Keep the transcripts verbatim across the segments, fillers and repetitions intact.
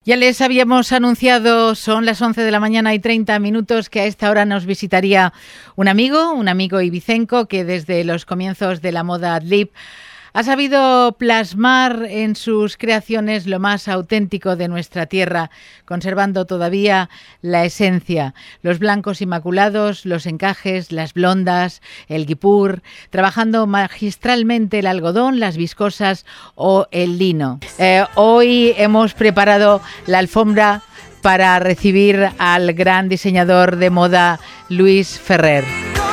Ya les habíamos anunciado, son las once de la mañana y treinta minutos, que a esta hora nos visitaría un amigo, un amigo ibicenco que desde los comienzos de la moda Adlib ha sabido plasmar en sus creaciones lo más auténtico de nuestra tierra, conservando todavía la esencia, los blancos inmaculados, los encajes, las blondas, el guipur, trabajando magistralmente el algodón, las viscosas o el lino. Eh, hoy hemos preparado la alfombra para recibir al gran diseñador de moda Luis Ferrer.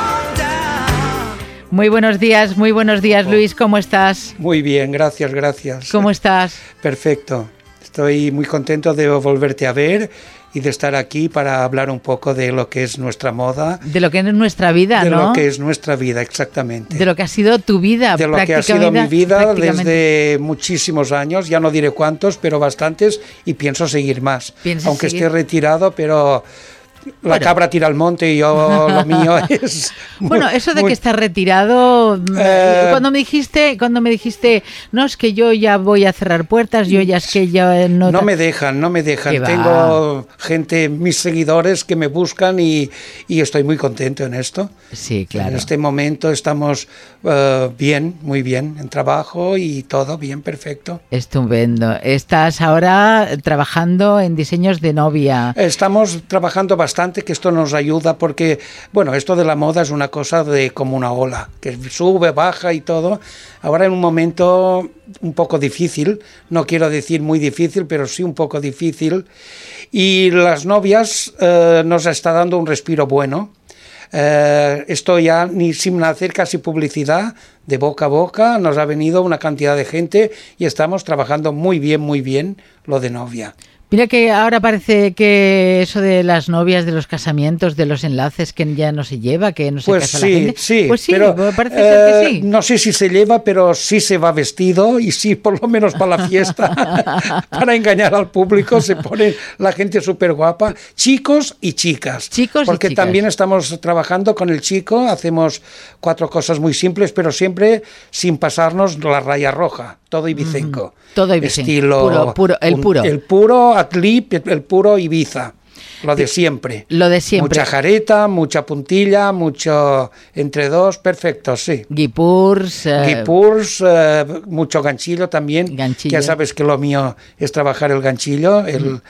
Muy buenos días, muy buenos días, Luis, ¿cómo estás? Muy bien, gracias, gracias. ¿Cómo estás? Perfecto, estoy muy contento de volverte a ver y de estar aquí para hablar un poco de lo que es nuestra moda. De lo que es nuestra vida, de ¿no? De lo que es nuestra vida, exactamente. De lo que ha sido tu vida, De lo que ha sido mi vida desde muchísimos años, ya no diré cuántos, pero bastantes, y pienso seguir más. Aunque seguir? esté retirado, pero... La bueno. cabra tira al monte y yo lo mío es... Muy, bueno, eso de muy, que estás retirado, eh, cuando me dijiste, cuando me dijiste, no, es que yo ya voy a cerrar puertas, yo ya es que ya no... No me dejan, no me dejan. Tengo gente, mis seguidores que me buscan y, y estoy muy contento en esto. Sí, claro. En este momento estamos uh, bien, muy bien, en trabajo y todo bien, perfecto. Estupendo. Estás ahora trabajando en diseños de novia. Estamos trabajando bastante. Que esto nos ayuda porque, bueno, esto de la moda es una cosa de como una ola, que sube, baja y todo. Ahora en un momento un poco difícil, no quiero decir muy difícil, pero sí un poco difícil. Y las novias eh, nos está dando un respiro bueno. Eh, esto ya ni sin hacer casi publicidad, de boca a boca, nos ha venido una cantidad de gente y estamos trabajando muy bien, muy bien lo de novia. Mira que ahora parece que eso de las novias, de los casamientos, de los enlaces, que ya no se lleva, que no se pues casa sí, la gente. Sí, pues sí, pero parece eh, ser que sí. No sé si se lleva, pero sí se va vestido y sí, por lo menos para la fiesta, para engañar al público, se pone la gente súper guapa, chicos y chicas. Chicos porque y chicas. También estamos trabajando con el chico, hacemos cuatro cosas muy simples, pero siempre sin pasarnos la raya roja. Todo ibicenco. Mm, todo ibicenco. Estilo, puro, puro, el un, puro. El puro Adlib, el puro Ibiza. Lo de siempre. Lo de siempre. Mucha jareta, mucha puntilla, mucho entre dos, perfecto, sí. Guipurs. Uh, Guipurs, uh, mucho ganchillo también. Ganchillo. Ya sabes que lo mío es trabajar el ganchillo. El, mm.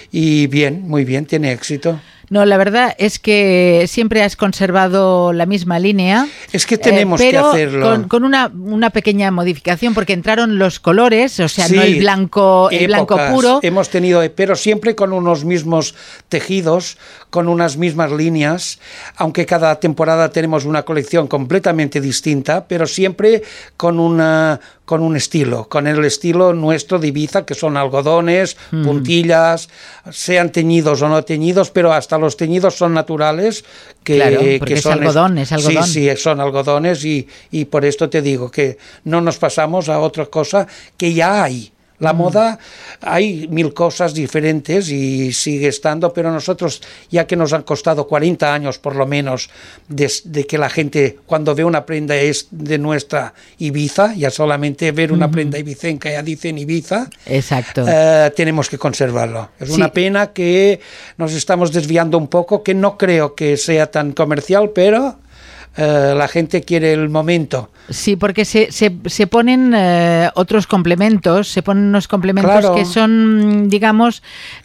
Y bien, muy bien, tiene éxito. No, la verdad es que siempre has conservado la misma línea. Es que tenemos eh, pero que hacerlo. Con, con una, una pequeña modificación, porque entraron los colores, o sea, sí, no el blanco, el blanco puro. Hemos tenido, pero siempre con unos mismos tejidos, con unas mismas líneas, aunque cada temporada tenemos una colección completamente distinta, pero siempre con una... con un estilo, con el estilo nuestro de Ibiza, que son algodones, mm. puntillas, sean teñidos o no teñidos, pero hasta los teñidos son naturales. Que, claro, porque que son es algodón, es algodón. Sí, sí, son algodones y, y por esto te digo que no nos pasamos a otra cosa que ya hay. La mm. moda, hay mil cosas diferentes y sigue estando, pero nosotros, ya que nos han costado cuarenta años por lo menos, de, de que la gente cuando ve una prenda es de nuestra Ibiza, ya solamente ver una mm. prenda ibicenca ya dicen Ibiza, exacto. Eh, tenemos que conservarlo. Es sí. una pena que nos estamos desviando un poco, que no creo que sea tan comercial, pero... Uh, la gente quiere el momento. Sí, porque se, se, se ponen uh, otros complementos, se ponen unos complementos claro. que son, digamos,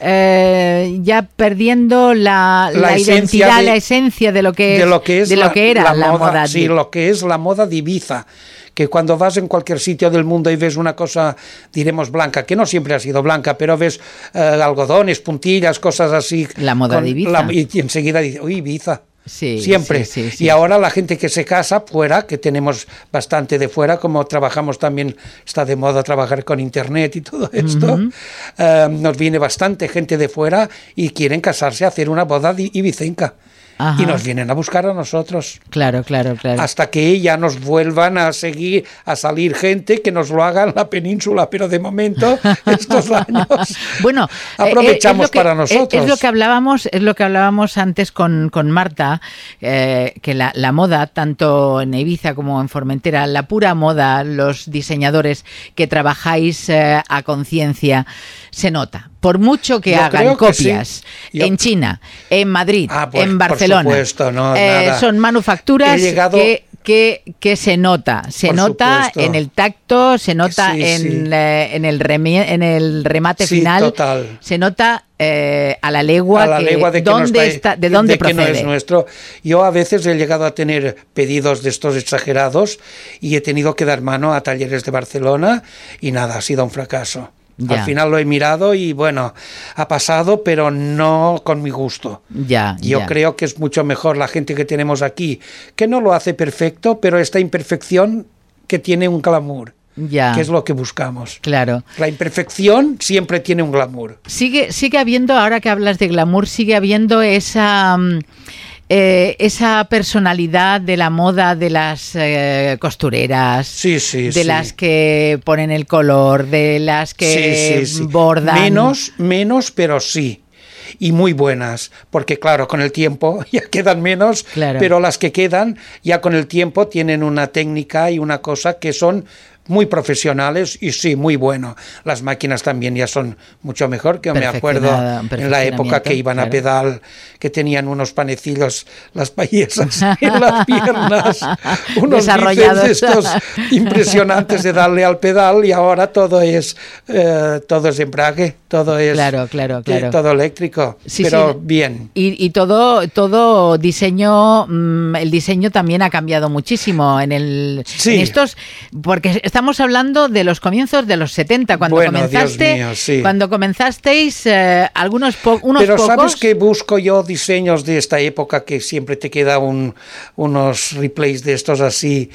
uh, ya perdiendo la, la, la identidad, de, la esencia de lo que, de lo que, es de lo la, que era la, la moda. moda Sí, lo que es la moda de Ibiza. Que cuando vas en cualquier sitio del mundo y ves una cosa, diremos blanca, que no siempre ha sido blanca, pero ves uh, algodones, puntillas, cosas así. La moda con, de Ibiza. La, y enseguida dices, uy, Ibiza. Sí, siempre. Sí, sí, sí. Y ahora la gente que se casa fuera, que tenemos bastante de fuera, como trabajamos también, está de moda trabajar con internet y todo esto, uh-huh. uh, nos viene bastante gente de fuera y quieren casarse, hacer una boda ibicenca. Ajá. Y nos vienen a buscar a nosotros. Claro, claro, claro. Hasta que ya nos vuelvan a seguir, a salir gente que nos lo haga en la península, pero de momento, estos años, bueno, aprovechamos eh, que, para nosotros. Es, es lo que hablábamos, es lo que hablábamos antes con, con Marta, eh, que la, la moda, tanto en Ibiza como en Formentera, la pura moda, los diseñadores que trabajáis eh, a conciencia, se nota. por mucho que Yo hagan creo que copias sí. Yo- en China, en Madrid, Ah, pues, en por Barcelona, supuesto, no, eh, nada. son manufacturas He llegado- que, que, que se nota, se Por nota supuesto. en el tacto, se nota Sí, en, sí. eh, en, el remi- en el remate Sí, final, total. se nota eh, a la legua, a la que legua de que, no dónde está- está, de dónde de que no procede. es nuestro. Yo a veces he llegado a tener pedidos de estos exagerados y he tenido que dar mano a talleres de Barcelona y nada, ha sido un fracaso. Ya. Al final lo he mirado y bueno, ha pasado, pero no con mi gusto. Ya, Yo ya. creo que es mucho mejor la gente que tenemos aquí, que no lo hace perfecto, pero esta imperfección que tiene un glamour, Ya. que es lo que buscamos. Claro. La imperfección siempre tiene un glamour. Sigue, sigue habiendo, ahora que hablas de glamour, sigue habiendo esa, mm, eh, esa personalidad de la moda de las eh, costureras, Sí, sí, de sí. las que ponen el color, de las que Sí, sí, sí. bordan. Menos, menos, pero sí. Y muy buenas, porque claro, con el tiempo ya quedan menos, Claro. pero las que quedan ya con el tiempo tienen una técnica y una cosa que son muy profesionales y sí, muy bueno. Las máquinas también ya son mucho mejor, que me acuerdo Perfeccionada- en la época que perfeccionamiento, iban a claro. pedal, que tenían unos panecillos, las payesas en las piernas, unos Desarrollados. bíceps estos impresionantes de darle al pedal y ahora todo es eh, todo es embrague, todo es Claro, claro, claro. eh, todo eléctrico, Sí, pero sí. bien. Y, y todo, todo diseño, mm, el diseño también ha cambiado muchísimo en el Sí. en estos, porque estamos hablando de los comienzos de los setenta, cuando Bueno, comenzaste, Dios mío, sí. cuando comenzasteis, eh, algunos po- unos Pero pocos. sabes que busco yo diseños de esta época que siempre te queda un, unos replays de estos así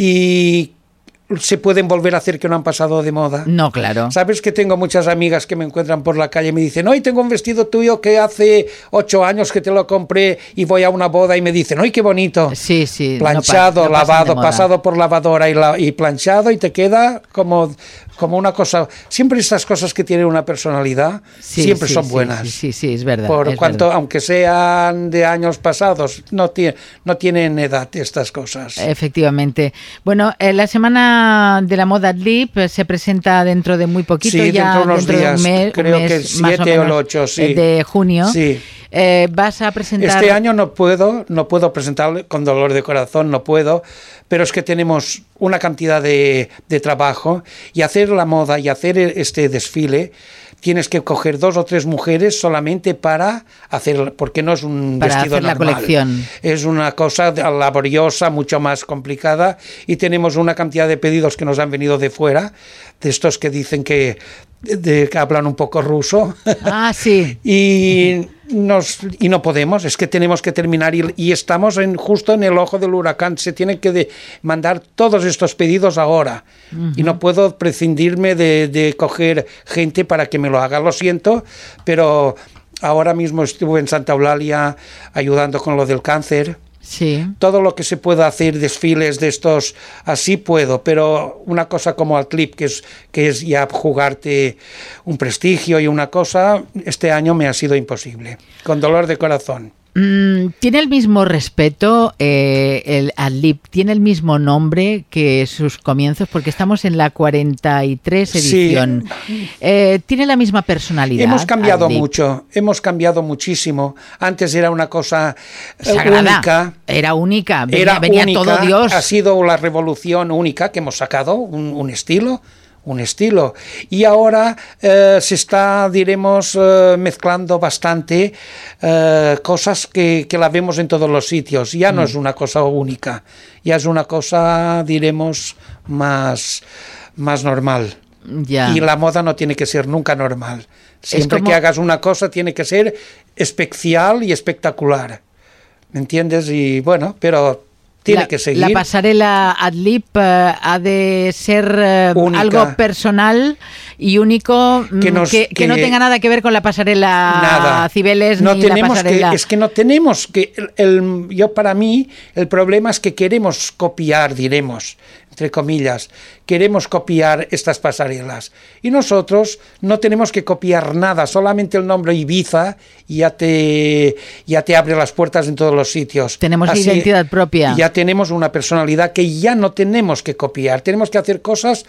y se pueden volver a hacer que no han pasado de moda. No, claro. Sabes que tengo muchas amigas que me encuentran por la calle y me dicen, hoy tengo un vestido tuyo que hace ocho años que te lo compré y voy a una boda y me dicen, ¡ay, qué bonito! Sí, sí. no Planchado, pa- no pasan de lavado, moda. pasado por lavadora y, la, y planchado y te queda como, como una cosa. Siempre estas cosas que tienen una personalidad Sí, siempre sí, son sí, buenas. Sí, sí, sí, es verdad. Por es cuanto, verdad. aunque sean de años pasados, no, tiene, no tienen edad estas cosas. Efectivamente. Bueno, eh, la semana de la moda Adlib eh, se presenta dentro de muy poquito, Sí, ya dentro de unos dentro de días, un mes, creo un mes que el más o siete o el menos, ocho, sí. eh, de junio. Sí. Eh, vas a presentar. Este año no puedo, no puedo presentar con dolor de corazón, no puedo, pero es que tenemos una cantidad de, de trabajo y hacer la moda y hacer este desfile. Tienes que coger dos o tres mujeres solamente para hacer, porque no es un Para vestido hacer la normal. colección. Es una cosa laboriosa, mucho más complicada y tenemos una cantidad de pedidos que nos han venido de fuera, de estos que dicen que, de, que hablan un poco ruso. Ah, sí. y nos y no podemos, es que tenemos que terminar y, y estamos en, justo en el ojo del huracán. Se tienen que de, mandar todos estos pedidos ahora. Uh-huh. Y no puedo prescindirme de, de coger gente para que me lo haga. Lo siento, pero ahora mismo estuve en Santa Eulalia ayudando con lo del cáncer. Sí. Todo lo que se pueda hacer, desfiles de estos, así puedo, pero una cosa como Adlib, que es, que es ya jugarte un prestigio y una cosa, este año me ha sido imposible, con dolor de corazón. Mm, ¿Tiene el mismo respeto eh, el Adlib? ¿Tiene el mismo nombre que sus comienzos? Porque estamos en la cuarenta y tres edición. Sí. Eh, ¿Tiene la misma personalidad? Hemos cambiado Adlib? mucho, hemos cambiado muchísimo. Antes era una cosa sagrada, única. Era única, venía, era venía única, todo Dios. Ha sido la revolución única que hemos sacado, un, un estilo. un estilo y ahora eh, se está, diremos, eh, mezclando bastante eh, cosas que, que la vemos en todos los sitios. Ya no mm. es una cosa única, ya es una cosa, diremos, más, más normal. Ya. Y la moda no tiene que ser nunca normal. Siempre como... que hagas una cosa tiene que ser especial y espectacular. ¿Me entiendes? Y bueno, pero tiene la, que seguir. La pasarela Adlib uh, ha de ser uh, algo personal y único, que, nos, que, que, que no tenga nada que ver con la pasarela nada. Cibeles no ni tenemos la pasarela. Que, es que no tenemos que... El, el, yo para mí, el problema es que queremos copiar, diremos, entre comillas, queremos copiar estas pasarelas. Y nosotros no tenemos que copiar nada, solamente el nombre Ibiza ya te, ya te abre las puertas en todos los sitios. Tenemos Así, identidad propia. Ya tenemos una personalidad que ya no tenemos que copiar, tenemos que hacer cosas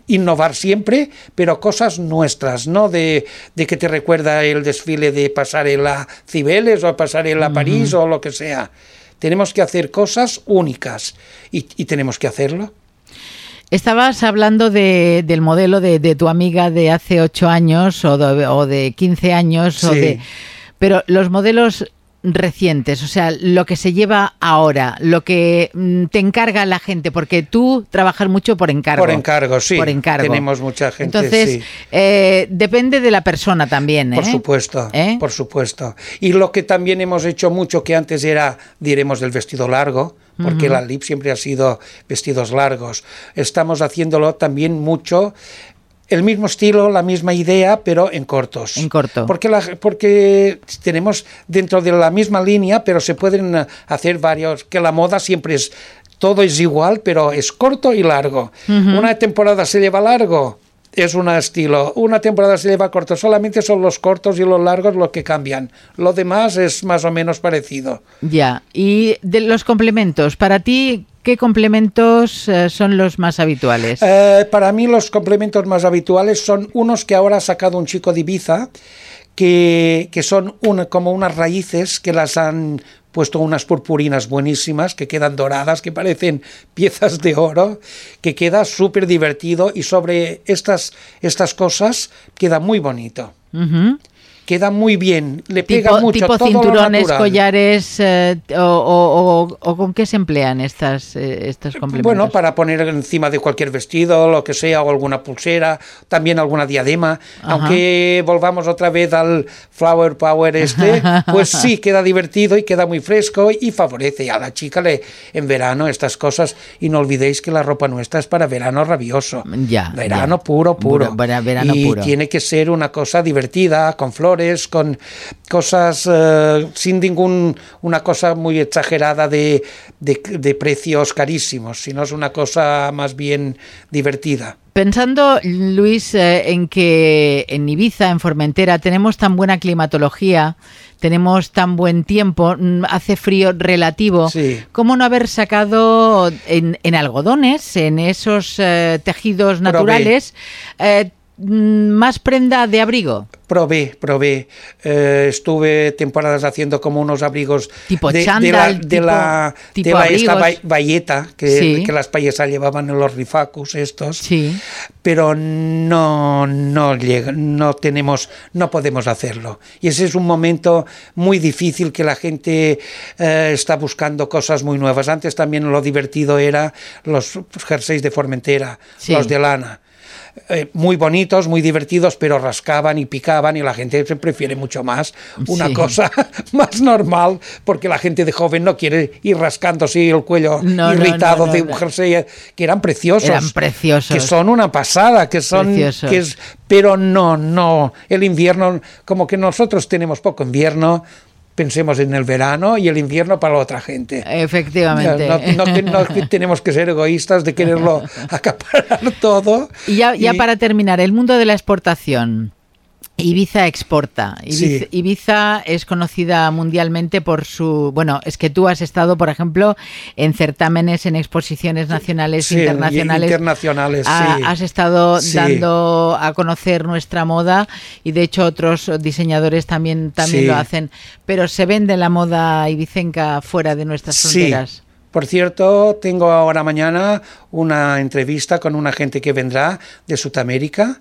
innovar siempre, pero cosas nuestras, no de, de que te recuerda el desfile de Pasarela Cibeles o Pasarela París uh-huh. o lo que sea. Tenemos que hacer cosas únicas y, y tenemos que hacerlo. Estabas hablando de, del modelo de, de tu amiga de hace ocho años o de, o de quince años, sí. o de, pero los modelos recientes, o sea, lo que se lleva ahora, lo que te encarga la gente, porque tú trabajas mucho por encargo. Por encargo, sí. Por encargo. Tenemos mucha gente, Entonces, sí. eh, depende de la persona también, ¿eh? Por supuesto, ¿Eh? por supuesto. Y lo que también hemos hecho mucho, que antes era, diremos, del vestido largo, porque uh-huh. la L I P siempre ha sido vestidos largos. Estamos haciéndolo también mucho, el mismo estilo, la misma idea, pero en cortos. En corto. Porque, la, porque tenemos dentro de la misma línea, pero se pueden hacer varios, que la moda siempre es, todo es igual, pero es corto y largo. Uh-huh. Una temporada se lleva largo, es un estilo. Una temporada se lleva corto, solamente son los cortos y los largos los que cambian. Lo demás es más o menos parecido. Ya, y de los complementos, para ti, ¿qué complementos eh, son los más habituales? Eh, para mí los complementos más habituales son unos que ahora ha sacado un chico de Ibiza, que, que son una, como unas raíces que las han puesto unas purpurinas buenísimas, que quedan doradas, que parecen piezas de oro, que queda súper divertido y sobre estas, estas cosas queda muy bonito. Uh-huh. Queda muy bien, le pega tipo, mucho tipo todo cinturones, lo natural. collares, eh, o, o, o, o ¿con qué se emplean estas, eh, estos complementos? Bueno, para poner encima de cualquier vestido, lo que sea, o alguna pulsera, también alguna diadema. Ajá. Aunque volvamos otra vez al flower power este, pues sí, queda divertido y queda muy fresco y favorece a la chica le, en verano estas cosas. Y no olvidéis que la ropa nuestra es para verano rabioso. Ya, verano ya. puro, puro. Para verano y puro. Tiene que ser una cosa divertida, con flores, con cosas uh, sin ningún una cosa muy exagerada de, de, de precios carísimos, sino es una cosa más bien divertida. Pensando, Luis, eh, en que en Ibiza, en Formentera, tenemos tan buena climatología, tenemos tan buen tiempo, hace frío relativo, sí. ¿Cómo no haber sacado en, en algodones, en esos eh, tejidos naturales, eh, más prenda de abrigo? Probé, probé. Eh, estuve temporadas haciendo como unos abrigos tipo de, chándal, de la, de tipo, la, tipo de la esta abrigos. bayeta que, sí. que las payasas llevaban en los rifacus estos. Sí. Pero no, no llega, no tenemos, no podemos hacerlo. Y ese es un momento muy difícil que la gente eh, está buscando cosas muy nuevas. Antes también lo divertido era los jerseys de Formentera, sí. los de lana. Eh, muy bonitos, muy divertidos, pero rascaban y picaban y la gente se prefiere mucho más una sí. cosa más normal, porque la gente de joven no quiere ir rascándose el cuello no, irritado no, no, no, de un jersey, que eran preciosos, eran preciosos, que son una pasada, que son, que es, pero no, no, el invierno, como que nosotros tenemos poco invierno. Pensemos en el verano y el invierno para la otra gente. Efectivamente. No, no, no, no tenemos que ser egoístas de quererlo acaparar todo. Y ya, ya y... para terminar, el mundo de la exportación. Ibiza exporta. Ibiza, sí. Ibiza es conocida mundialmente por su... Bueno, es que tú has estado, por ejemplo, en certámenes, en exposiciones nacionales, sí, internacionales. internacionales ha, sí. Has estado sí. dando a conocer nuestra moda y, de hecho, otros diseñadores también, también sí. lo hacen. Pero se vende la moda ibicenca fuera de nuestras fronteras. Sí. Por cierto, tengo ahora mañana una entrevista con una gente que vendrá de Sudamérica.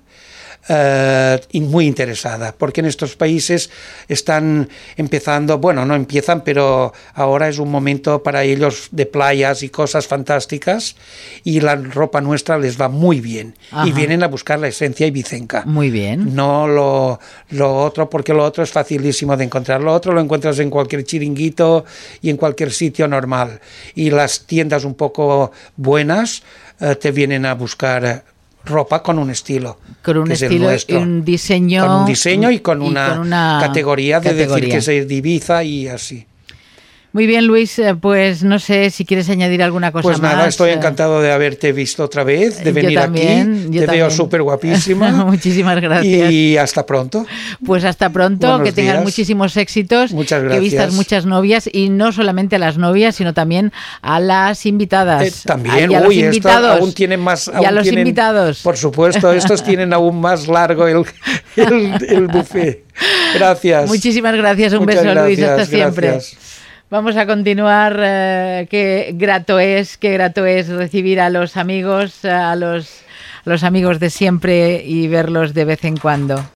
Uh, y muy interesada, porque en estos países están empezando, bueno, no empiezan, pero ahora es un momento para ellos de playas y cosas fantásticas, y la ropa nuestra les va muy bien. Ajá. Y vienen a buscar la esencia ibicenca. Muy bien. No lo, lo otro, porque lo otro es facilísimo de encontrar. Lo otro lo encuentras en cualquier chiringuito y en cualquier sitio normal. Y las tiendas un poco buenas uh, te vienen a buscar ropa con un estilo, con un que estilo es el y un diseño, con un diseño y con, y una, con una categoría de categoría. decir que es de Ibiza y así. Muy bien, Luis, pues no sé si quieres añadir alguna cosa pues más. Pues nada, estoy encantado de haberte visto otra vez, de venir yo también, aquí. Yo Te también. veo súper guapísima. Muchísimas gracias. Y hasta pronto. Pues hasta pronto, Buenos que tengas días. muchísimos éxitos. Muchas gracias. Que vistas muchas novias y no solamente a las novias, sino también a las invitadas. Eh, también, y a uy, los invitados. Esto aún tienen más. Y Aún a los tienen, invitados. Por supuesto, estos tienen aún más largo el, el, el buffet. Gracias. Muchísimas gracias, un Muchas beso, gracias, Luis, hasta siempre. Gracias. Vamos a continuar. Eh, qué grato es, qué grato es recibir a los amigos, a los, a los amigos de siempre y verlos de vez en cuando.